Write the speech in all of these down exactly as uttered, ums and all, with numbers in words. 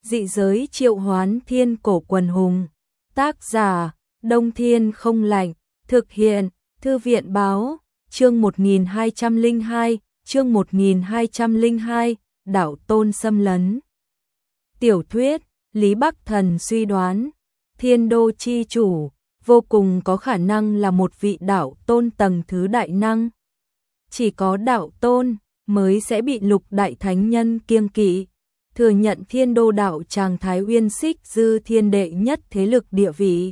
Dị giới triệu hoán thiên cổ quần hùng. Tác giả, Đông Thiên không lạnh. Thực hiện, Thư viện báo. Chương một nghìn hai trăm lẻ hai, chương một nghìn hai trăm lẻ hai, đạo tôn xâm lấn. Tiểu thuyết, Lý Bắc Thần suy đoán, Thiên Đô chi chủ, vô cùng có khả năng là một vị đạo tôn tầng thứ đại năng. Chỉ có đạo tôn mới sẽ bị lục đại thánh nhân kiêng kỵ, thừa nhận Thiên Đô đạo tràng Thái Uyên Xích Dư Thiên đệ nhất thế lực địa vị.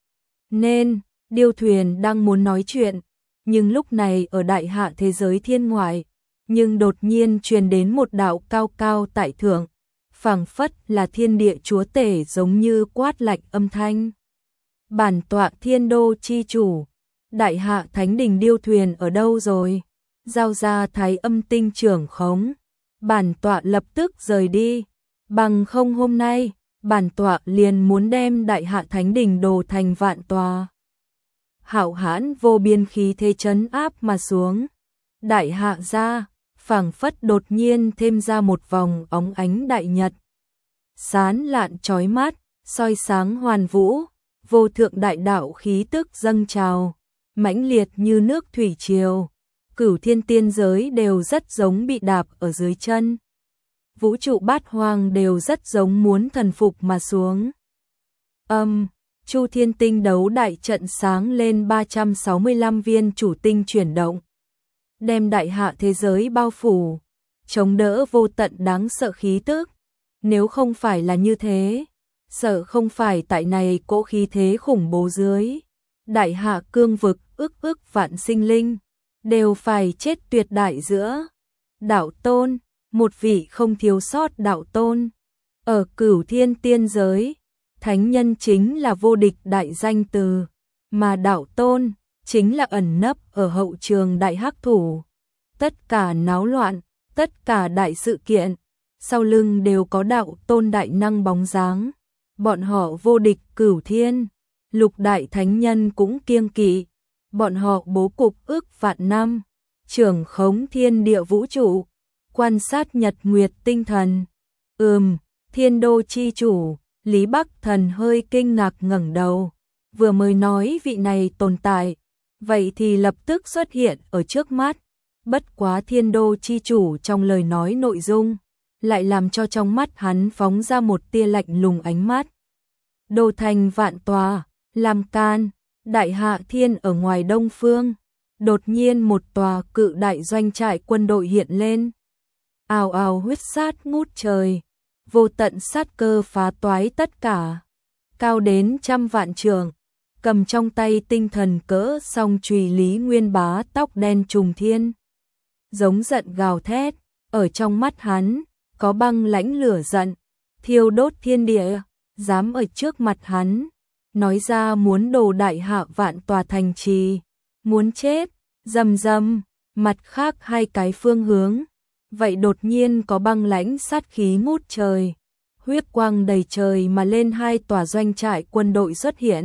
Nên, Điêu Thuyền đang muốn nói chuyện, nhưng lúc này ở đại hạ thế giới thiên ngoại, nhưng đột nhiên truyền đến một đạo cao cao tại thượng, phảng phất là thiên địa chúa tể giống như quát lạnh âm thanh. Bản tọa Thiên Đô chi chủ, đại hạ thánh đình Điêu Thuyền ở đâu rồi? Giao ra Thái Âm tinh trưởng khống, bản tọa lập tức rời đi, bằng không hôm nay, bản tọa liền muốn đem đại hạ thánh đình đồ thành vạn tòa. Hạo hãn vô biên khí thế trấn áp mà xuống, đại hạ ra, phảng phất đột nhiên thêm ra một vòng óng ánh đại nhật. Sán lạn chói mắt, soi sáng hoàn vũ, vô thượng đại đạo khí tức dâng trào, mãnh liệt như nước thủy triều. Cửu thiên tiên giới đều rất giống bị đạp ở dưới chân. Vũ trụ bát hoang đều rất giống muốn thần phục mà xuống. Âm, um, Chu Thiên Tinh đấu đại trận sáng lên ba trăm sáu mươi lăm viên chủ tinh chuyển động, đem đại hạ thế giới bao phủ, chống đỡ vô tận đáng sợ khí tức. Nếu không phải là như thế, sợ không phải tại này cỗ khí thế khủng bố dưới, đại hạ cương vực ức ức vạn sinh linh đều phải chết tuyệt đại giữa. Đạo tôn, một vị không thiếu sót đạo tôn, ở Cửu Thiên tiên giới, thánh nhân chính là vô địch đại danh từ, mà đạo tôn chính là ẩn nấp ở hậu trường đại hắc thủ. Tất cả náo loạn, tất cả đại sự kiện, sau lưng đều có đạo tôn đại năng bóng dáng. Bọn họ vô địch Cửu Thiên, lục đại thánh nhân cũng kiêng kỵ. Bọn họ bố cục ước vạn năm, trưởng khống thiên địa vũ trụ, quan sát nhật nguyệt tinh thần. Ừm, Thiên Đô chi chủ, Lý Bắc Thần hơi kinh ngạc ngẩng đầu, vừa mới nói vị này tồn tại, vậy thì lập tức xuất hiện ở trước mắt. Bất quá Thiên Đô chi chủ trong lời nói nội dung, lại làm cho trong mắt hắn phóng ra một tia lạnh lùng ánh mắt. Đô thành vạn tòa, làm can. Đại hạ thiên ở ngoài đông phương, đột nhiên một tòa cự đại doanh trại quân đội hiện lên. Ào ào huyết sát ngút trời, vô tận sát cơ phá toái tất cả, cao đến trăm vạn trượng, cầm trong tay tinh thần cỡ song chùy Lý Nguyên Bá tóc đen trùng thiên, giống giận gào thét, ở trong mắt hắn có băng lãnh lửa giận, thiêu đốt thiên địa, dám ở trước mặt hắn nói ra muốn đồ đại hạ vạn tòa thành trì, muốn chết. Rầm rầm, mặt khác hai cái phương hướng, vậy đột nhiên có băng lãnh sát khí ngút trời, huyết quang đầy trời mà lên hai tòa doanh trại quân đội xuất hiện.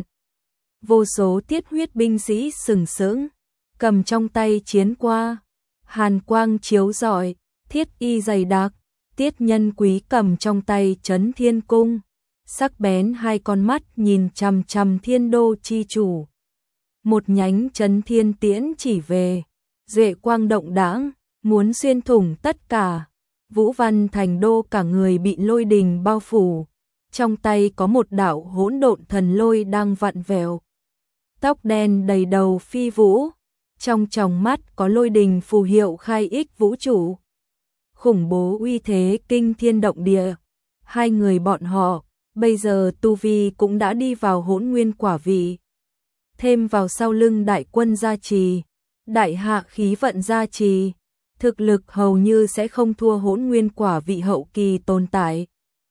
Vô số tiết huyết binh sĩ sừng sững, cầm trong tay chiến qua, hàn quang chiếu rọi, thiết y dày đặc, tiết nhân quý cầm trong tay trấn thiên cung, sắc bén hai con mắt nhìn chằm chằm Thiên Đô chi chủ. Một nhánh trấn thiên tiễn chỉ về, duệ quang động đãng, muốn xuyên thủng tất cả. Vũ Văn Thành Đô cả người bị lôi đình bao phủ, trong tay có một đạo hỗn độn thần lôi đang vặn vẹo. Tóc đen đầy đầu phi vũ, trong tròng mắt có lôi đình phù hiệu khai ích vũ trụ. Khủng bố uy thế kinh thiên động địa, hai người bọn họ bây giờ tu vi cũng đã đi vào hỗn nguyên quả vị. Thêm vào sau lưng đại quân gia trì, đại hạ khí vận gia trì, thực lực hầu như sẽ không thua hỗn nguyên quả vị hậu kỳ tồn tại.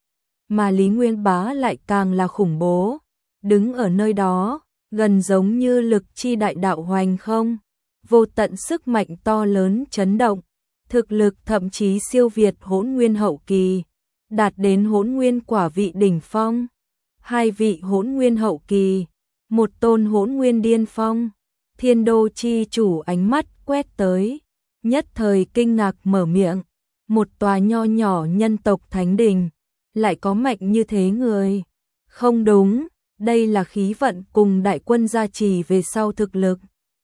Mà Lý Nguyên Bá lại càng là khủng bố, đứng ở nơi đó, gần giống như lực chi đại đạo hoành không, vô tận sức mạnh to lớn chấn động, thực lực thậm chí siêu việt hỗn nguyên hậu kỳ, đạt đến hỗn nguyên quả vị đỉnh phong. Hai vị hỗn nguyên hậu kỳ, một tôn hỗn nguyên điên phong. Thiên Đô chi chủ ánh mắt quét tới, nhất thời kinh ngạc mở miệng, một tòa nho nhỏ nhân tộc thánh đình, lại có mạnh như thế người. Không đúng, đây là khí vận cùng đại quân gia trì về sau thực lực.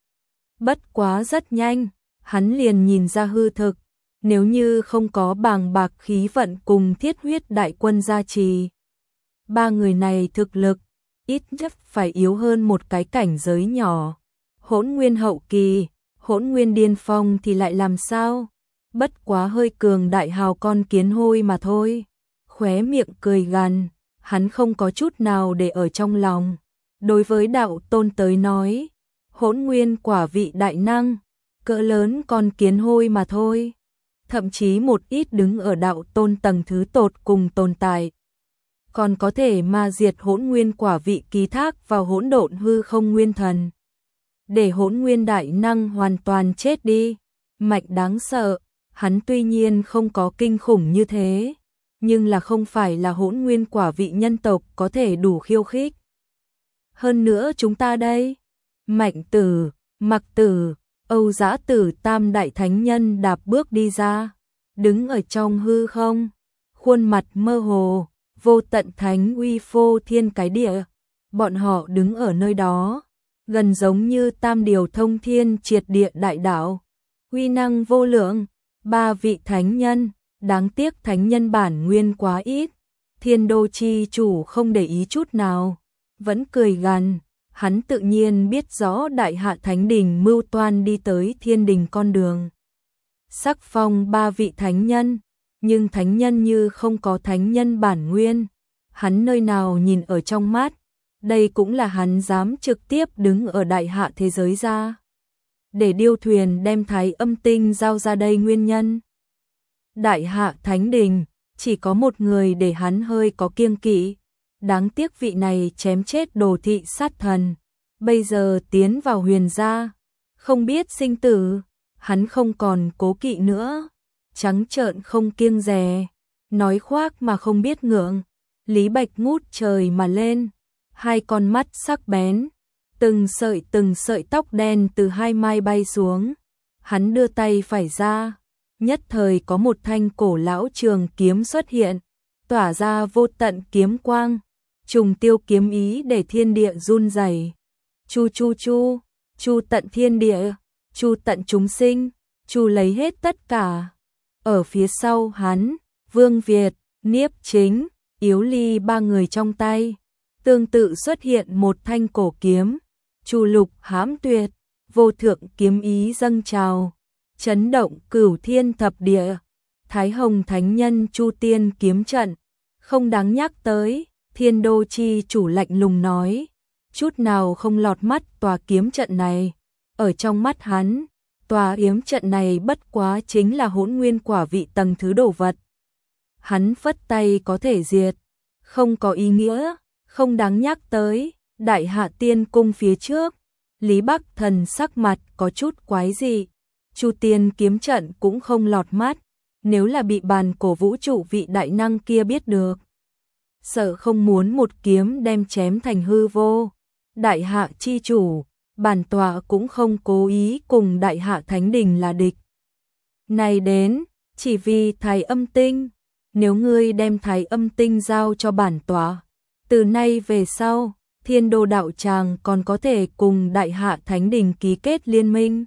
Bất quá rất nhanh, hắn liền nhìn ra hư thực, nếu như không có bàng bạc khí vận cùng thiết huyết đại quân gia trì, ba người này thực lực ít nhất phải yếu hơn một cái cảnh giới nhỏ. Hỗn nguyên hậu kỳ, hỗn nguyên điên phong thì lại làm sao? Bất quá hơi cường đại hào con kiến hôi mà thôi. Khóe miệng cười gằn, hắn không có chút nào để ở trong lòng. Đối với đạo tôn tới nói, hỗn nguyên quả vị đại năng, cỡ lớn con kiến hôi mà thôi. Thậm chí một ít đứng ở đạo tôn tầng thứ tột cùng tồn tại, còn có thể ma diệt hỗn nguyên quả vị ký thác vào hỗn độn hư không nguyên thần, để hỗn nguyên đại năng hoàn toàn chết đi. Mạnh đáng sợ, hắn tuy nhiên không có kinh khủng như thế, nhưng là không phải là hỗn nguyên quả vị nhân tộc có thể đủ khiêu khích. Hơn nữa chúng ta đây, Mạnh Tử, Mặc Tử, Âu Dã Tử tam đại thánh nhân đạp bước đi ra, đứng ở trong hư không, khuôn mặt mơ hồ, vô tận thánh uy phô thiên cái địa. Bọn họ đứng ở nơi đó, gần giống như tam điều thông thiên triệt địa đại đạo, uy năng vô lượng. Ba vị thánh nhân, đáng tiếc thánh nhân bản nguyên quá ít. Thiên Đô chi chủ không để ý chút nào, vẫn cười gằn. Hắn tự nhiên biết rõ đại hạ thánh đình mưu toan đi tới thiên đình con đường. Sắc phong ba vị thánh nhân, nhưng thánh nhân như không có thánh nhân bản nguyên, hắn nơi nào nhìn ở trong mắt. Đây cũng là hắn dám trực tiếp đứng ở đại hạ thế giới ra, để điêu thuyền đem Thái Âm Tinh giao ra đây nguyên nhân. Đại hạ thánh đình, chỉ có một người để hắn hơi có kiêng kỵ. Đáng tiếc vị này chém chết đồ thị sát thần, bây giờ tiến vào huyền gia, không biết sinh tử, hắn không còn cố kỵ nữa, trắng trợn không kiêng dè, nói khoác mà không biết ngượng. Lý Bạch ngút trời mà lên, hai con mắt sắc bén, từng sợi từng sợi tóc đen từ hai mai bay xuống. Hắn đưa tay phải ra, nhất thời có một thanh cổ lão trường kiếm xuất hiện, tỏa ra vô tận kiếm quang, trùng tiêu kiếm ý để thiên địa run rẩy. Chu chu chu, chu tận thiên địa, chu tận chúng sinh, chu lấy hết tất cả. Ở phía sau hắn, Vương Việt, Niếp Chính, Yếu Ly ba người trong tay, tương tự xuất hiện một thanh cổ kiếm, chu lục hãm tuyệt, vô thượng kiếm ý dâng trào, chấn động cửu thiên thập địa. Thái Hồng Thánh Nhân Chu Tiên kiếm trận, không đáng nhắc tới. Thiên Đô chi chủ lạnh lùng nói, chút nào không lọt mắt tòa kiếm trận này. Ở trong mắt hắn, tòa yếm trận này bất quá chính là hỗn nguyên quả vị tầng thứ đồ vật. Hắn phất tay có thể diệt, không có ý nghĩa, không đáng nhắc tới. Đại hạ tiên cung phía trước, Lý Bắc Thần sắc mặt có chút quái dị. Chu Tiên kiếm trận cũng không lọt mắt, nếu là bị bàn cổ vũ trụ vị đại năng kia biết được, sợ không muốn một kiếm đem chém thành hư vô. Đại hạ chi chủ, bản tọa cũng không cố ý cùng đại hạ thánh đình là địch. Này đến, chỉ vì Thái Âm Tinh, nếu ngươi đem Thái Âm Tinh giao cho bản tọa, từ nay về sau, Thiên Đô đạo tràng còn có thể cùng đại hạ thánh đình ký kết liên minh.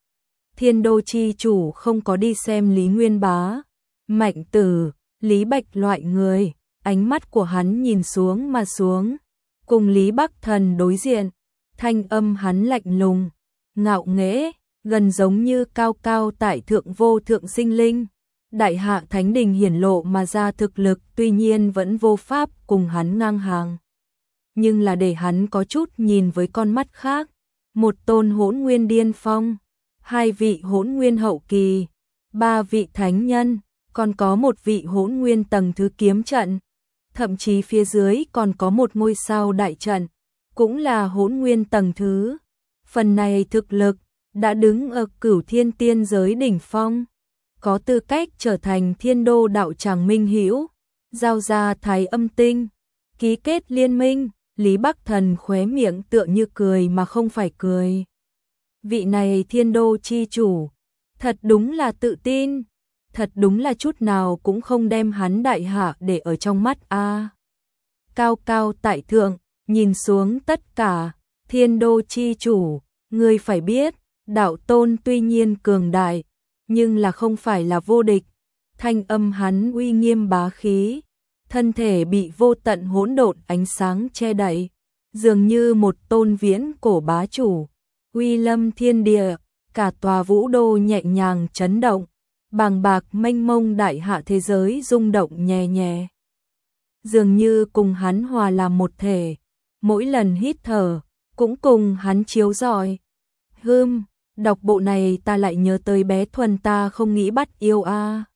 Thiên Đô chi chủ không có đi xem Lý Nguyên Bá, Mạnh Tử, Lý Bạch loại người, ánh mắt của hắn nhìn xuống mà xuống, cùng Lý Bắc Thần đối diện, thanh âm hắn lạnh lùng, ngạo nghễ, gần giống như cao cao tại thượng vô thượng sinh linh. Đại hạ thánh đình hiển lộ mà ra thực lực tuy nhiên vẫn vô pháp cùng hắn ngang hàng, nhưng là để hắn có chút nhìn với con mắt khác. Một tôn hỗn nguyên điên phong, hai vị hỗn nguyên hậu kỳ, ba vị thánh nhân, còn có một vị hỗn nguyên tầng thứ kiếm trận, thậm chí phía dưới còn có một ngôi sao đại trận, cũng là hỗn nguyên tầng thứ. Phần này thực lực đã đứng ở cửu thiên tiên giới đỉnh phong, có tư cách trở thành Thiên Đô đạo tràng minh hữu, giao ra Thái Âm Tinh, ký kết liên minh. Lý Bắc Thần khóe miệng tựa như cười mà không phải cười. Vị này Thiên Đô chi chủ, thật đúng là tự tin. thật đúng là chút nào cũng không đem hắn đại hạ để ở trong mắt a. Cao cao tại thượng, nhìn xuống tất cả, thiên đô chi chủ, ngươi phải biết, đạo tôn tuy nhiên cường đại, nhưng là không phải là vô địch. Thanh âm hắn uy nghiêm bá khí, thân thể bị vô tận hỗn độn ánh sáng che đậy, dường như một tôn viễn cổ bá chủ, uy lâm thiên địa, cả tòa vũ đô nhẹ nhàng chấn động, bàng bạc mênh mông đại hạ thế giới rung động nhẹ nhẹ. Dường như cùng hắn hòa làm một thể, mỗi lần hít thở, cũng cùng hắn chiếu rọi. Hưm, đọc bộ này ta lại nhớ tới bé Thuần ta không nghĩ bắt yêu a.